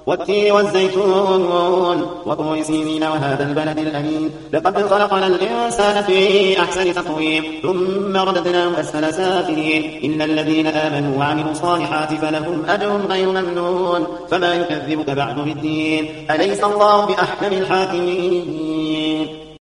والتين والزيتون وطور سينين وهذا البلد الأمين لقد خلقنا الإنسان في أحسن تقويم ثم رددناه أسفل سافلين إلا الذين آمنوا وعملوا الصالحات فلهم أجر غير ممنون فما يكذبك بعد بالدين أليس الله بأحكم الحاكمين